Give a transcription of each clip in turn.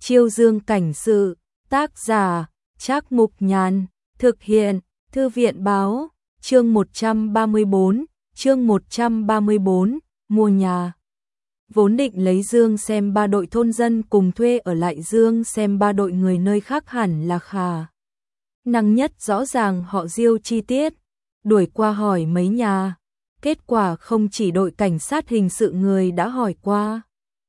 Chiêu Dương cảnh sự, tác giả, Trác Mục Nhàn, thực hiện, Thư viện báo, chương 134, mua nhà. Vốn định lấy Dương xem ba đội thôn dân cùng thuê ở lại Dương xem ba đội người nơi khác hẳn là khả năng nhất rõ ràng họ Diêu chi tiết, đuổi qua hỏi mấy nhà, kết quả không chỉ đội cảnh sát hình sự người đã hỏi qua.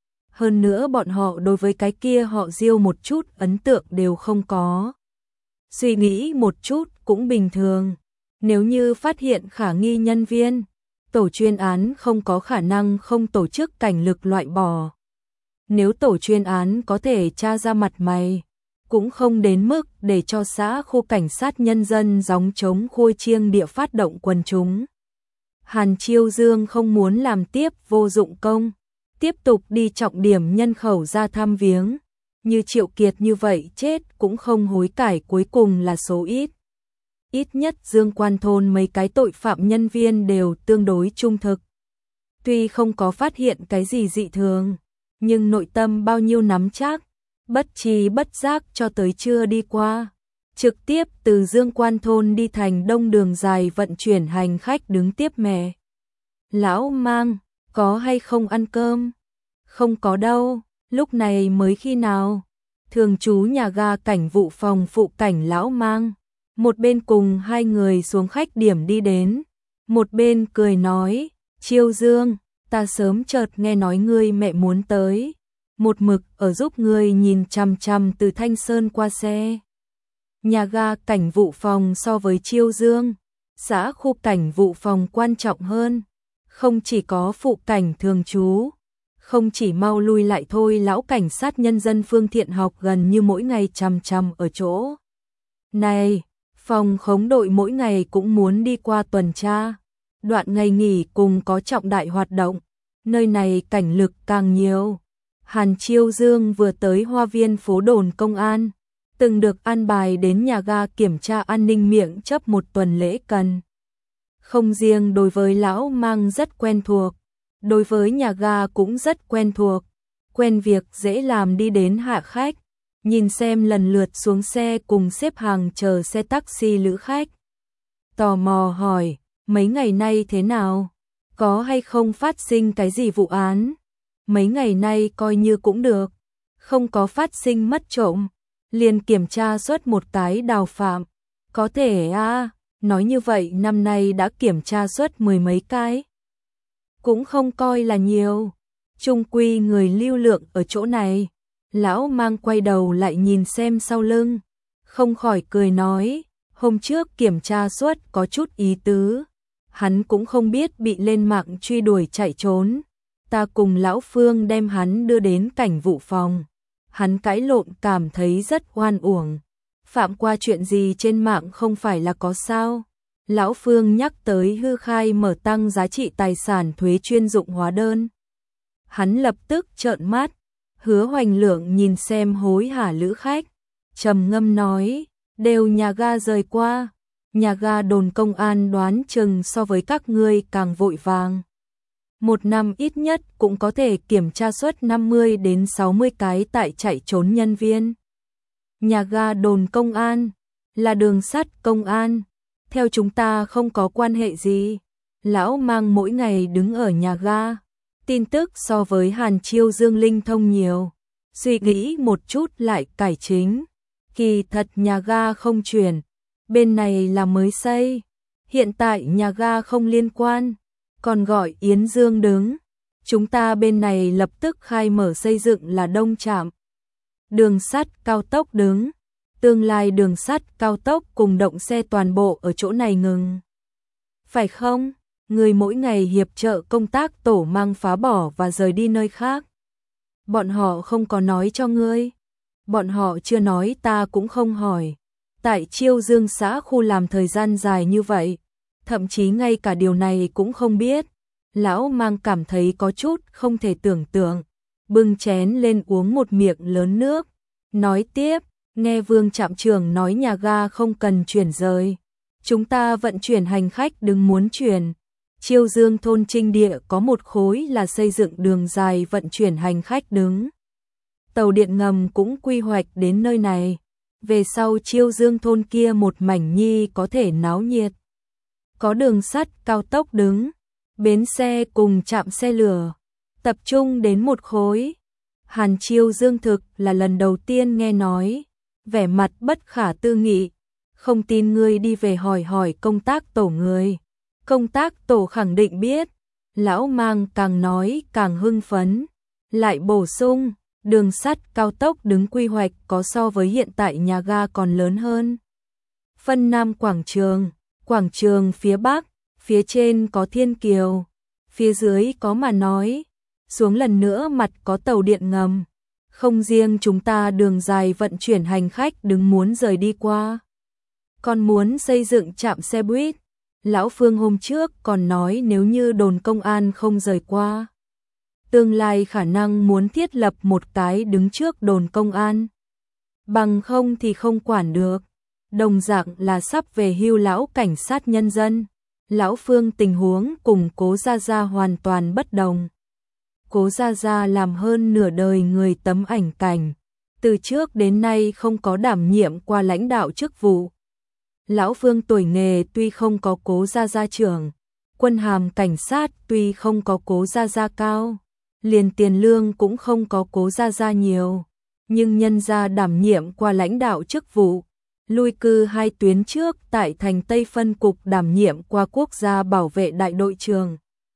Hơn nữa bọn họ đối với cái kia họ Diêu một chút ấn tượng đều không có. Suy nghĩ một chút cũng bình thường, nếu như phát hiện khả nghi nhân viên, tổ chuyên án không có khả năng không tổ chức cảnh lực loại bỏ. Nếu tổ chuyên án có thể tra ra mặt mày, cũng không đến mức để cho xã khu cảnh sát nhân dân gióng trống khôi chiêng địa phát động quần chúng. Hàn Chiêu Dương không muốn làm tiếp vô dụng công, tiếp tục đi trọng điểm nhân khẩu ra thăm viếng, như Triệu Kiệt như vậy chết cũng không hối cải cuối cùng là số ít. Ít nhất Dương Quan thôn mấy cái tội phạm nhân viên đều tương đối trung thực. Tuy không có phát hiện cái gì dị thường, nhưng nội tâm bao nhiêu nắm chắc, bất tri bất giác cho tới trưa đi qua. Trực tiếp từ Dương Quan thôn đi thành Đông đường dài vận chuyển hành khách đứng tiếp mẹ. Lão Mang, có hay không ăn cơm? Không có đâu, lúc này mới khi nào? Thường trú nhà ga cảnh vụ phòng phụ cảnh Lão Mang. Một bên cùng hai người xuống khách điểm đi đến, một bên cười nói, Chiêu Dương, ta sớm chợt nghe nói ngươi mẹ muốn tới, một mực ở giúp ngươi nhìn chằm chằm từ Thanh Sơn qua xe. Nhà ga cảnh vụ phòng so với Chiêu Dương, xã khu cảnh vụ phòng quan trọng hơn, không chỉ có phụ cảnh thường trú, không chỉ mau lui lại thôi, lão cảnh sát nhân dân Phương Thiện Học gần như mỗi ngày chằm chằm ở chỗ này. Phòng khống đội mỗi ngày cũng muốn đi qua tuần tra, đoạn ngày nghỉ cùng có trọng đại hoạt động, nơi này cảnh lực càng nhiều. Hàn Chiêu Dương vừa tới hoa viên phố đồn công an, từng được an bài đến nhà ga kiểm tra an ninh miệng chấp một tuần lễ cần. Không riêng đối với Lão Mang rất quen thuộc, đối với nhà ga cũng rất quen thuộc, quen việc dễ làm đi đến hạ khách. Nhìn xem lần lượt xuống xe cùng xếp hàng chờ xe taxi lữ khách. Tò mò hỏi, mấy ngày nay thế nào? Có hay không phát sinh cái gì vụ án? Mấy ngày nay coi như cũng được, không có phát sinh mất trộm, liền kiểm tra suốt một cái đào phạm. Có thể nói như vậy năm nay đã kiểm tra suốt 10 mấy cái. Cũng không coi là nhiều, chung quy người lưu lượng ở chỗ này. Lão Mang quay đầu lại nhìn xem sau lưng, không khỏi cười nói, hôm trước kiểm tra suốt có chút ý tứ, hắn cũng không biết bị lên mạng truy đuổi chạy trốn, ta cùng Lão Phương đem hắn đưa đến cảnh vụ phòng, hắn cãi lộn cảm thấy rất oan uổng, phạm qua chuyện gì trên mạng không phải là có sao. Lão Phương nhắc tới hư khai mở tăng giá trị tài sản thuế chuyên dụng hóa đơn. Hắn lập tức trợn mắt. Hứa Hoành Lượng nhìn xem hối hả lữ khách, trầm ngâm nói, đều nhà ga rời qua, nhà ga đồn công an đoán chừng so với các ngươi càng vội vàng. Một năm ít nhất cũng có thể kiểm tra suốt 50 đến 60 cái tại chạy trốn nhân viên. Nhà ga đồn công an, là đường sắt công an, theo chúng ta không có quan hệ gì. Lão Mang mỗi ngày đứng ở nhà ga. Tin tức so với Hàn Chiêu Dương linh thông nhiều, suy nghĩ một chút lại cải chính. Kỳ thật nhà ga không chuyển, bên này là mới xây, hiện tại nhà ga không liên quan, còn gọi Yến Dương đứng. Chúng ta bên này lập tức khai mở xây dựng là Đông Trạm. Đường sắt cao tốc đứng, tương lai đường sắt cao tốc cùng động xe toàn bộ ở chỗ này ngừng. Phải không? Người mỗi ngày hiệp trợ công tác tổ mang phá bỏ và rời đi nơi khác. Bọn họ không có nói cho ngươi. Bọn họ chưa nói ta cũng không hỏi. Tại Chiêu Dương xã khu làm thời gian dài như vậy, thậm chí ngay cả điều này cũng không biết. Lão Mang cảm thấy có chút không thể tưởng tượng. Bưng chén lên uống một miệng lớn nước. Nói tiếp, nghe Vương trạm trưởng nói nhà ga không cần chuyển rời. Chúng ta vận chuyển hành khách đừng muốn chuyển. Chiêu Dương thôn Trinh Địa có một khối là xây dựng đường dài vận chuyển hành khách đứng. tàu điện ngầm cũng quy hoạch đến nơi này. Về sau Chiêu Dương thôn kia một mảnh nhi có thể náo nhiệt. Có đường sắt cao tốc đứng, bến xe cùng trạm xe lửa, tập trung đến một khối. Hàn Chiêu Dương thực là lần đầu tiên nghe nói, vẻ mặt bất khả tư nghị. Không tin ngươi đi về hỏi hỏi công tác tổ người. Công tác tổ khẳng định biết. Lão Mang càng nói càng hưng phấn, lại bổ sung, đường sắt cao tốc đứng quy hoạch có so với hiện tại nhà ga còn lớn hơn. Phân Nam quảng trường phía bắc, phía trên có thiên kiều, phía dưới có mà nói, xuống lần nữa mặt có tàu điện ngầm. Không riêng chúng ta đường dài vận chuyển hành khách đứng muốn rời đi qua, còn muốn xây dựng trạm xe buýt. Lão Phương hôm trước còn nói nếu như đồn công an không rời qua, tương lai khả năng muốn thiết lập một cái đứng trước đồn công an. Bằng không thì không quản được. Đồng dạng là sắp về hưu lão cảnh sát nhân dân. Lão Phương tình huống cùng Cố Gia Gia hoàn toàn bất đồng. Cố Gia Gia làm hơn nửa đời người tấm ảnh cảnh, từ trước đến nay không có đảm nhiệm qua lãnh đạo chức vụ. Lão Phương tuổi nghề tuy không có Cố Gia Gia trưởng, quân hàm cảnh sát tuy không có Cố Gia Gia cao, liền tiền lương cũng không có Cố Gia Gia nhiều, nhưng nhân gia đảm nhiệm qua lãnh đạo chức vụ, lui cư 2 tuyến trước tại thành Tây phân cục đảm nhiệm qua quốc gia bảo vệ đại đội trưởng.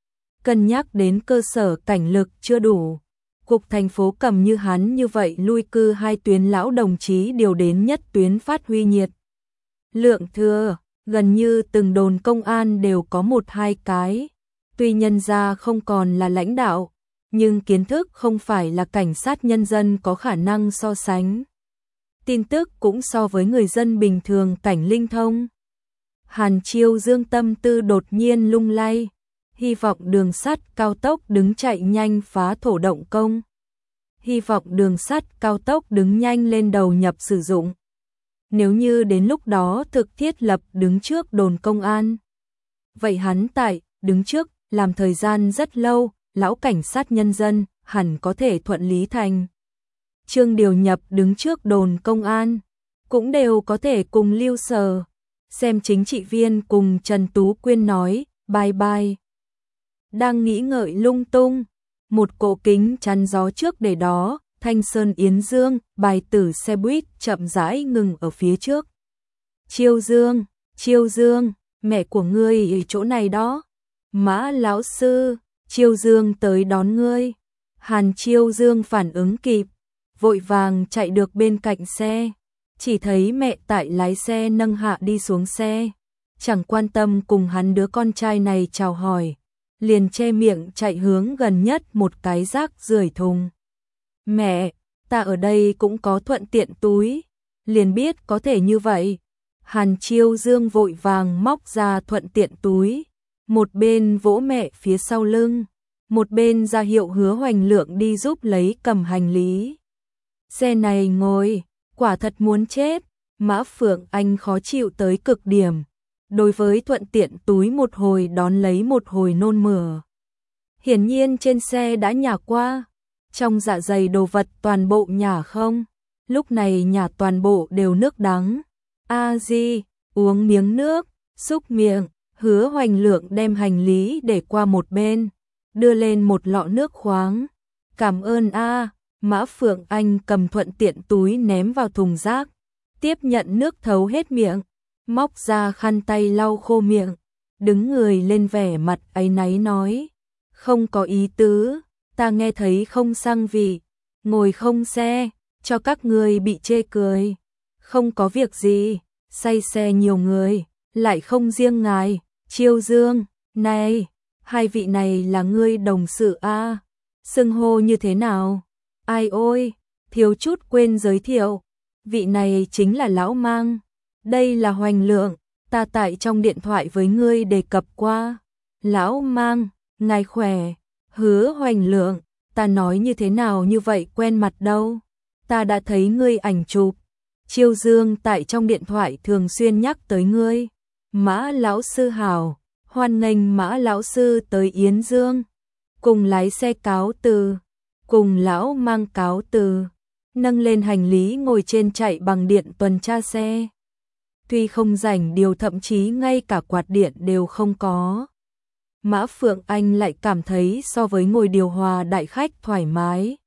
Cân nhắc đến cơ sở cảnh lực chưa đủ, cục thành phố cầm như hắn như vậy lui cư 2 tuyến lão đồng chí điều đến nhất tuyến phát huy nhiệt lượng thừa, gần như từng đồn công an đều có 1-2 cái. Tuy nhân gia không còn là lãnh đạo, nhưng kiến thức không phải là cảnh sát nhân dân có khả năng so sánh. Tin tức cũng so với người dân bình thường cảnh linh thông. Hàn Chiêu Dương tâm tư đột nhiên lung lay, hy vọng đường sắt cao tốc đứng chạy nhanh phá thổ động công. Hy vọng đường sắt cao tốc đứng nhanh lên đầu nhập sử dụng. Nếu như đến lúc đó thực thiết lập đứng trước đồn công an, vậy hắn tại đứng trước làm thời gian rất lâu, lão cảnh sát nhân dân hẳn có thể thuận lý thành chương điều nhập đứng trước đồn công an, cũng đều có thể cùng Lưu Sở, xem chính trị viên cùng Trần Tú Quyên nói bye bye. Đang nghĩ ngợi lung tung, một cổ kính chắn gió trước để đó, Thanh Sơn Yến Dương, bài tử xe buýt chậm rãi ngừng ở phía trước. Chiêu Dương, mẹ của ngươi ở chỗ này đó. Mã lão sư, Chiêu Dương tới đón ngươi. Hàn Chiêu Dương phản ứng kịp, vội vàng chạy được bên cạnh xe, chỉ thấy mẹ tại lái xe nâng hạ đi xuống xe, chẳng quan tâm cùng hắn đứa con trai này chào hỏi, liền che miệng chạy hướng gần nhất một cái rác rưởi thùng. Mẹ, ta ở đây cũng có thuận tiện túi, liền biết có thể như vậy. Hàn Chiêu Dương vội vàng móc ra thuận tiện túi, một bên vỗ mẹ phía sau lưng, một bên ra hiệu Hứa Hoành Lượng đi giúp lấy cầm hành lý. Xe này ngồi, quả thật muốn chết. Mã Phượng Anh khó chịu tới cực điểm, đối với thuận tiện túi một hồi đón lấy một hồi nôn mửa. Hiển nhiên trên xe đã nhả qua, trong dạ dày đồ vật toàn bộ nhả không, lúc này nhả toàn bộ đều nước đắng. A Di, uống miếng nước, xúc miệng. Hứa Hoành Lượng đem hành lý để qua một bên, đưa lên một lọ nước khoáng. Cảm ơn a. Mã Phượng Anh cầm thuận tiện túi ném vào thùng rác, tiếp nhận nước thấu hết miệng, móc ra khăn tay lau khô miệng, đứng người lên vẻ mặt áy náy nói, không có ý tứ, ta nghe thấy không sang vị, ngồi không xe, cho các người bị chê cười. Không có việc gì, say xe nhiều người, lại không riêng ngài. Chiêu Dương, này, hai vị này là ngươi đồng sự a? Xưng hô như thế nào? Ai ôi, thiếu chút quên giới thiệu, vị này chính là Lão Mang, đây là Hoành Lượng, ta tại trong điện thoại với ngươi đề cập qua. Lão Mang, ngài khỏe. Hứa Hoành Lượng, ta nói như thế nào như vậy quen mặt đâu, ta đã thấy ngươi ảnh chụp. Chiêu Dương tại trong điện thoại thường xuyên nhắc tới ngươi. Mã lão sư hảo, hoan nghênh Mã lão sư tới Yến Dương. Cùng lái xe cáo từ, cùng Lão Mang cáo từ. nâng lên hành lý ngồi trên chạy bằng điện tuần tra xe. Tuy không rảnh điều, thậm chí ngay cả quạt điện đều không có. Mã Phượng Anh lại cảm thấy so với ngồi điều hòa đại khách thoải mái.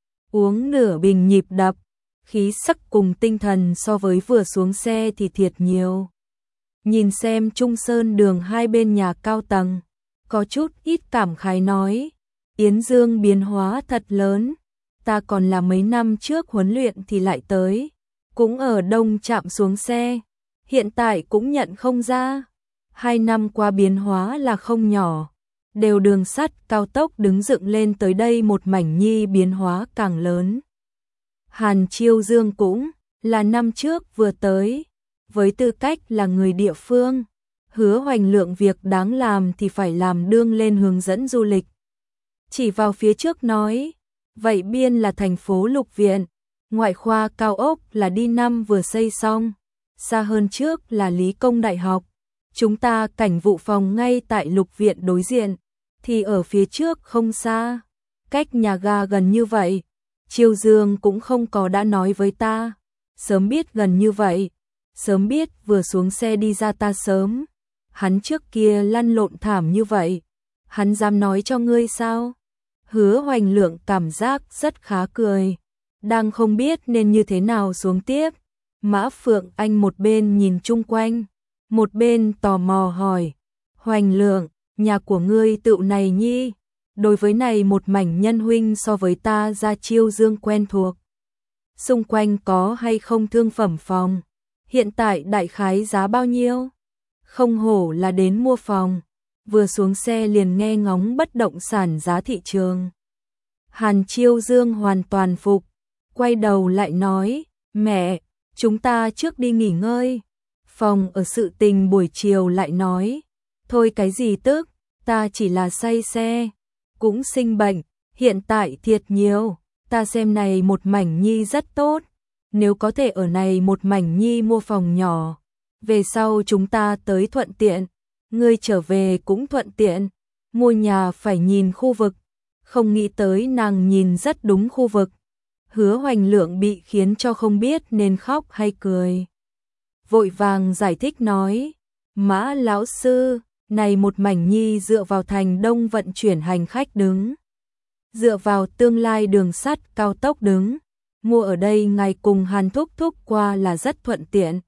Uống nửa bình nhịp đập, khí sắc cùng tinh thần so với vừa xuống xe thì thiệt nhiều. Nhìn xem Trung Sơn đường hai bên nhà cao tầng, có chút ít cảm khái nói, Yến Dương biến hóa thật lớn, ta còn là mấy năm trước huấn luyện thì lại tới, cũng ở Đông Trạm xuống xe, hiện tại cũng nhận không ra, 2 năm qua biến hóa là không nhỏ, đều đường sắt cao tốc đứng dựng lên tới đây một mảnh nhi biến hóa càng lớn. Hàn Chiêu Dương cũng là năm trước vừa tới, với tư cách là người địa phương, Hứa Hoành Lượng việc đáng làm thì phải làm, đương lên hướng dẫn du lịch. Chỉ vào phía trước nói, vậy biên là thành phố Lục Viện, ngoại khoa cao ốc là đi năm vừa xây xong, xa hơn trước là Lý Công Đại học, chúng ta cảnh vụ phòng ngay tại Lục Viện đối diện, thì ở phía trước không xa, cách nhà ga gần như vậy. Chiêu Dương cũng không có đã nói với ta, sớm biết gần như vậy, sớm biết vừa xuống xe đi ra ta sớm, hắn trước kia lăn lộn thảm như vậy, hắn dám nói cho ngươi sao? Hứa Hoành Lượng cảm giác rất khá cười, đang không biết nên như thế nào xuống tiếp. Mã Phượng Anh một bên nhìn chung quanh, một bên tò mò hỏi, Hoành Lượng, nhà của ngươi tựu này nhi? Đối với này một mảnh nhân huynh so với ta ra Chiêu Dương quen thuộc. Xung quanh có hay không thương phẩm phòng? Hiện tại đại khái giá bao nhiêu? Không hổ là đến mua phòng. Vừa xuống xe liền nghe ngóng bất động sản giá thị trường. Hàn Chiêu Dương hoàn toàn phục. Quay đầu lại nói, mẹ, chúng ta trước đi nghỉ ngơi. Phòng ở sự tình buổi chiều lại nói, thôi cái gì tức, ta chỉ là say xe. Cũng sinh bệnh, hiện tại thiệt nhiều, ta xem này một mảnh nhi rất tốt, nếu có thể ở này một mảnh nhi mua phòng nhỏ, về sau chúng ta tới thuận tiện, ngươi trở về cũng thuận tiện, mua nhà phải nhìn khu vực, không nghĩ tới nàng nhìn rất đúng khu vực. Hứa Hoành Lượng bị khiến cho không biết nên khóc hay cười. Vội vàng giải thích nói, Mã lão sư, này một mảnh nhi dựa vào thành Đông vận chuyển hành khách đứng, dựa vào tương lai đường sắt cao tốc đứng, mua ở đây ngài cùng Hàn thúc thúc qua là rất thuận tiện.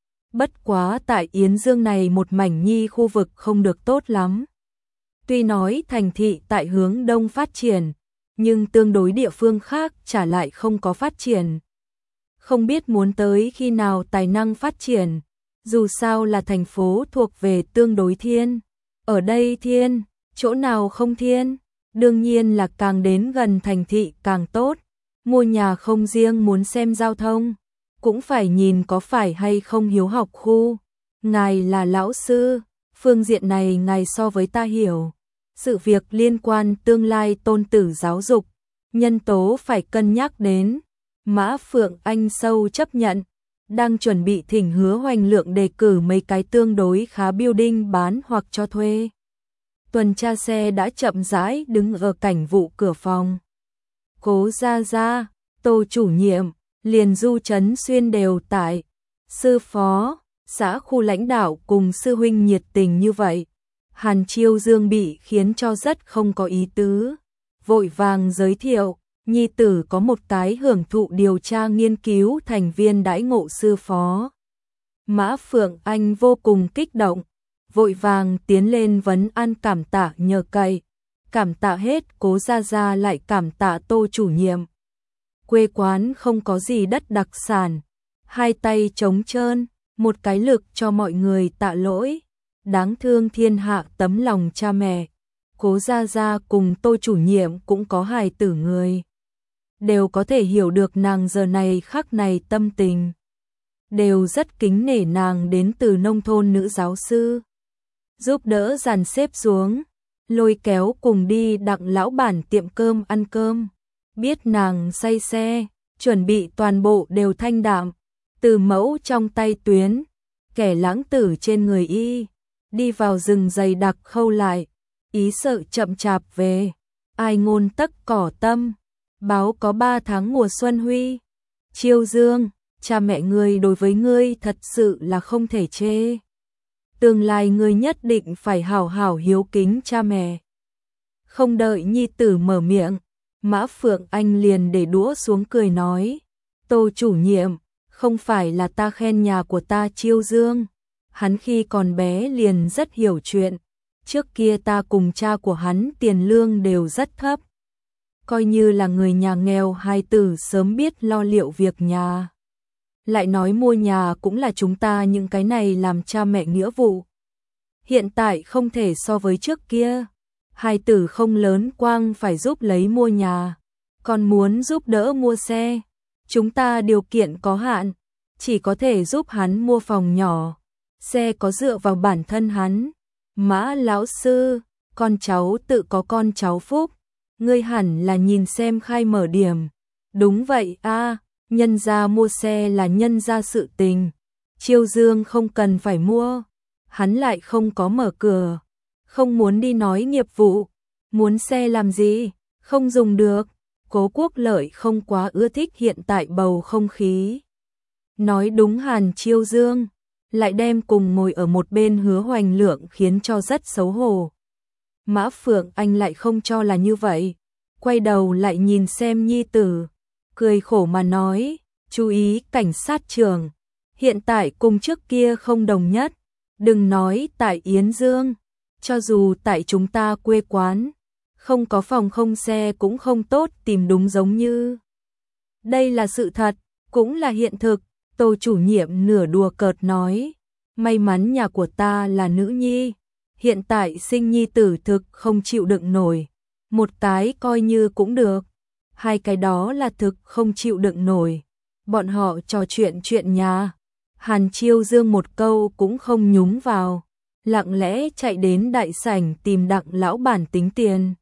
Bất quá tại Yến Dương này một mảnh nhi khu vực không được tốt lắm. Tuy nói thành thị tại hướng Đông phát triển, nhưng tương đối địa phương khác trả lại không có phát triển. Không biết muốn tới khi nào tài năng phát triển. Dù sao là thành phố thuộc về tương đối thiên, ở đây thiên, chỗ nào không thiên, đương nhiên là càng đến gần thành thị càng tốt. Mua nhà không riêng muốn xem giao thông, cũng phải nhìn có phải hay không hiếu học khu. Ngài là lão sư, phương diện này ngài so với ta hiểu. Sự việc liên quan tương lai tôn tử giáo dục, nhân tố phải cân nhắc đến. Mã Phượng Anh sâu chấp nhận. Đang chuẩn bị thỉnh Hứa Hoành Lượng đề cử mấy cái tương đối khá building bán hoặc cho thuê. Tuần tra xe đã chậm rãi đứng ở cảnh vụ cửa phòng. Cố Gia, Tô chủ nhiệm, liền Du Trấn Xuyên đều tại. Sư phó, xã khu lãnh đạo cùng sư huynh nhiệt tình như vậy. Hàn Chiêu Dương bị khiến cho rất không có ý tứ. Vội vàng giới thiệu. Nhi tử có một cái hưởng thụ điều tra nghiên cứu thành viên đãi ngộ sư phó. Mã Phượng Anh vô cùng kích động, vội vàng tiến lên vấn an cảm tạ nhờ cậy. Cảm tạ hết Cố Gia lại cảm tạ Tô chủ nhiệm. Quê quán không có gì đất đặc sản, hai tay trống trơn, một cái lực cho mọi người tạ lỗi. Đáng thương thiên hạ tấm lòng cha mẹ. Cố Gia cùng Tô chủ nhiệm cũng có hài tử người. Đều có thể hiểu được nàng giờ này khắc này tâm tình. Đều rất kính nể nàng đến từ nông thôn nữ giáo sư. Giúp đỡ dàn xếp xuống, lôi kéo cùng đi Đặng lão bản tiệm cơm ăn cơm. Biết nàng say xe, chuẩn bị toàn bộ đều thanh đạm. Từ mẫu trong tay tuyến, kẻ lãng tử trên người y. Đi vào rừng dày đặc khâu lại, ý sợ chậm chạp về. Ai ngôn tắc cỏ tâm. Báo có 3 tháng mùa xuân huy, Chiêu Dương, cha mẹ ngươi đối với ngươi thật sự là không thể chê. Tương lai ngươi nhất định phải hảo hảo hiếu kính cha mẹ. Không đợi nhi tử mở miệng, Mã Phượng Anh liền để đũa xuống cười nói, Tô chủ nhiệm, không phải là ta khen nhà của ta Chiêu Dương, hắn khi còn bé liền rất hiểu chuyện, trước kia ta cùng cha của hắn tiền lương đều rất thấp. Coi như là người nhà nghèo hai tử sớm biết lo liệu việc nhà. Lại nói mua nhà cũng là chúng ta những cái này làm cha mẹ nghĩa vụ. Hiện tại không thể so với trước kia. Hai tử không lớn quang phải giúp lấy mua nhà, còn muốn giúp đỡ mua xe. Chúng ta điều kiện có hạn, chỉ có thể giúp hắn mua phòng nhỏ. Xe có dựa vào bản thân hắn. Mã lão sư, con cháu tự có con cháu phúc. Ngươi hẳn là nhìn xem khai mở điểm. Đúng vậy a, nhân gia mua xe là nhân gia sự tình. Chiêu Dương không cần phải mua. Hắn lại không có mở cửa. Không muốn đi nói nghiệp vụ. Muốn xe làm gì? Không dùng được. Cố Quốc Lợi không quá ưa thích hiện tại bầu không khí. Nói đúng Hàn Chiêu Dương. Lại đem cùng ngồi ở một bên Hứa Hoành Lượng khiến cho rất xấu hổ. Mã Phượng Anh lại không cho là như vậy. Quay đầu lại nhìn xem nhi tử. Cười khổ mà nói, chú ý cảnh sát trưởng. Hiện tại cùng trước kia không đồng nhất. Đừng nói tại Yến Dương. Cho dù tại chúng ta quê quán. Không có phòng không xe cũng không tốt tìm đúng giống như. Đây là sự thật, cũng là hiện thực. Tô chủ nhiệm nửa đùa cợt nói. May mắn nhà của ta là nữ nhi. Hiện tại sinh nhi tử thực không chịu đựng nổi. Một cái coi như cũng được. Hai cái đó là thực không chịu đựng nổi. Bọn họ trò chuyện nhà. Hàn Chiêu Dương một câu cũng không nhúng vào. Lặng lẽ chạy đến đại sảnh tìm Đặng lão bản tính tiền.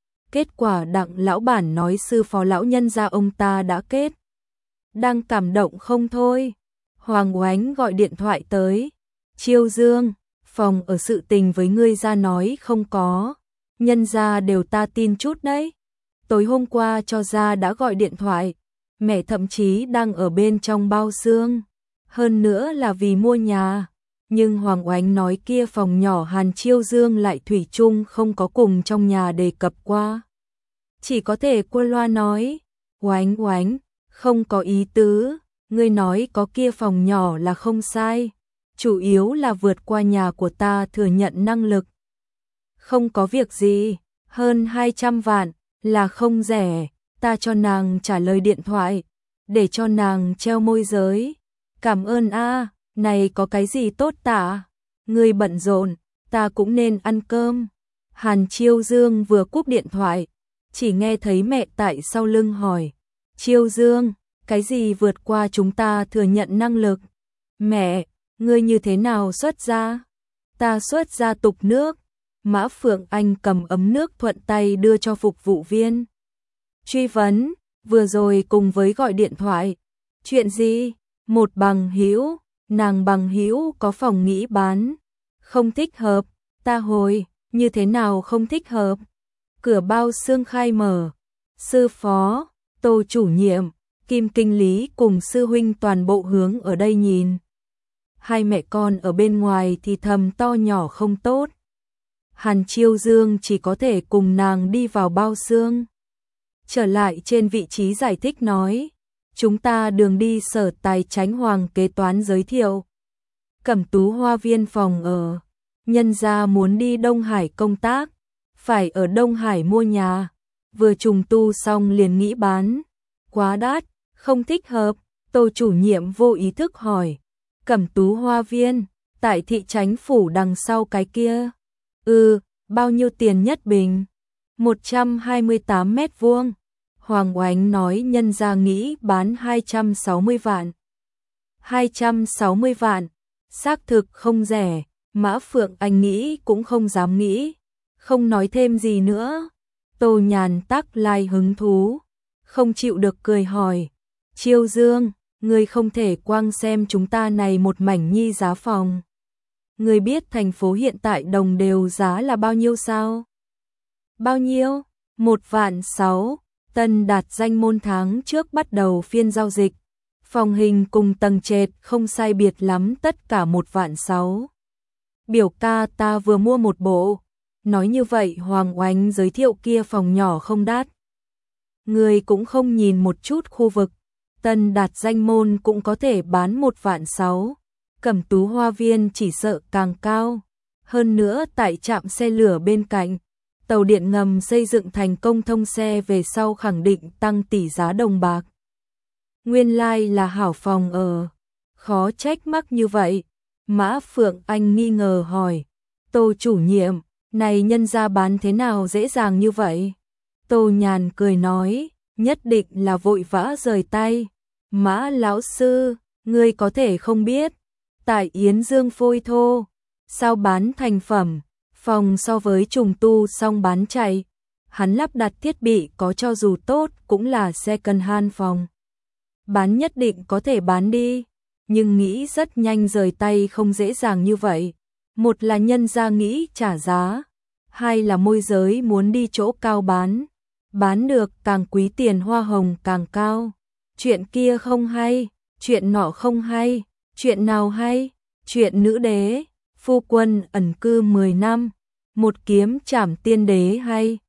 Kết quả Đặng lão bản nói sư phó lão nhân gia ông ta đã kết. Đang cảm động không thôi. Hoàng Oánh gọi điện thoại tới. Chiêu Dương, phòng ở sự tình với ngươi ra nói không có. Nhân gia đều ta tin chút đấy. Tối hôm qua cho ra đã gọi điện thoại. Mẹ thậm chí đang ở bên trong bao xương. Hơn nữa là vì mua nhà. Nhưng Hoàng Oánh nói kia phòng nhỏ Hàn Chiêu Dương lại thủy chung không có cùng trong nhà đề cập qua. Chỉ có thể qua loa nói. Oánh, không có ý tứ. Ngươi nói có kia phòng nhỏ là không sai. Chủ yếu là vượt qua nhà của ta thừa nhận năng lực. Không có việc gì, hơn 200 vạn, là không rẻ. Ta cho nàng trả lời điện thoại, để cho nàng treo môi giới. Cảm ơn a, này có cái gì tốt tả? Ngươi bận rộn, ta cũng nên ăn cơm. Hàn Chiêu Dương vừa cúp điện thoại, chỉ nghe thấy mẹ tại sau lưng hỏi. Chiêu Dương, cái gì vượt qua chúng ta thừa nhận năng lực? Mẹ, ngươi như thế nào xuất ra? Ta xuất ra tục nước. Mã Phượng Anh cầm ấm nước thuận tay đưa cho phục vụ viên. Truy vấn, vừa rồi cùng với gọi điện thoại. Chuyện gì? Một bằng hữu, nàng bằng hữu có phòng nghỉ bán. Không thích hợp, ta hồi, như thế nào không thích hợp? Cửa bao xương khai mở. Sư phó, Tô chủ nhiệm, Kim kinh lý cùng sư huynh toàn bộ hướng ở đây nhìn. Hai mẹ con ở bên ngoài thì thầm to nhỏ không tốt. Hàn Chiêu Dương chỉ có thể cùng nàng đi vào bao xương. Trở lại trên vị trí giải thích nói. Chúng ta đường đi sở tài chánh Hoàng kế toán giới thiệu. Cẩm Tú Hoa Viên phòng ở. Nhân gia muốn đi Đông Hải công tác. Phải ở Đông Hải mua nhà. Vừa trùng tu xong liền nghĩ bán. Quá đắt, không thích hợp. Tô chủ nhiệm vô ý thức hỏi. Cẩm Tú Hoa Viên, tại thị chánh phủ đằng sau cái kia. Bao nhiêu tiền nhất bình? 128 mét vuông. Hoàng Oánh nói nhân gia nghĩ bán 260 vạn. 260 vạn, xác thực không rẻ. Mã Phượng Anh nghĩ cũng không dám nghĩ. Không nói thêm gì nữa. Tô Nhàn tắc lai hứng thú. Không chịu được cười hỏi. Chiêu Dương, ngươi không thể quang xem chúng ta này một mảnh nhi giá phòng. Ngươi biết thành phố hiện tại đồng đều giá là bao nhiêu sao? Bao nhiêu? 1,6 vạn. Tân Đạt Danh Môn tháng trước bắt đầu phiên giao dịch. Phòng hình cùng tầng trệt không sai biệt lắm, tất cả 1.600.000. Biểu ca ta vừa mua một bộ. Nói như vậy Hoàng Oánh giới thiệu kia phòng nhỏ không đắt. Người cũng không nhìn một chút khu vực. Tân Đạt danh môn cũng có thể bán 1.600.000. Cẩm Tú Hoa Viên chỉ sợ càng cao. Hơn nữa tại trạm xe lửa bên cạnh, tàu điện ngầm xây dựng thành công thông xe về sau khẳng định tăng tỷ giá đồng bạc. Nguyên lai là hảo phòng ở, khó trách mắc như vậy. Mã Phượng Anh nghi ngờ hỏi, Tô chủ nhiệm, này nhân ra bán thế nào dễ dàng như vậy? Tô Nhàn cười nói, nhất định là vội vã rời tay. Mã lão sư, ngươi có thể không biết, tại Yến Dương phôi thô, sao bán thành phẩm, phòng so với trùng tu xong bán chạy. Hắn lắp đặt thiết bị có cho dù tốt cũng là second hand phòng. Bán nhất định có thể bán đi, nhưng nghĩ rất nhanh rời tay không dễ dàng như vậy. Một là nhân ra nghĩ trả giá, hai là môi giới muốn đi chỗ cao bán được càng quý tiền hoa hồng càng cao. Chuyện kia không hay, chuyện nọ không hay, chuyện nào hay? Chuyện nữ đế, phu quân ẩn cư 10 năm, một kiếm trảm tiên đế hay?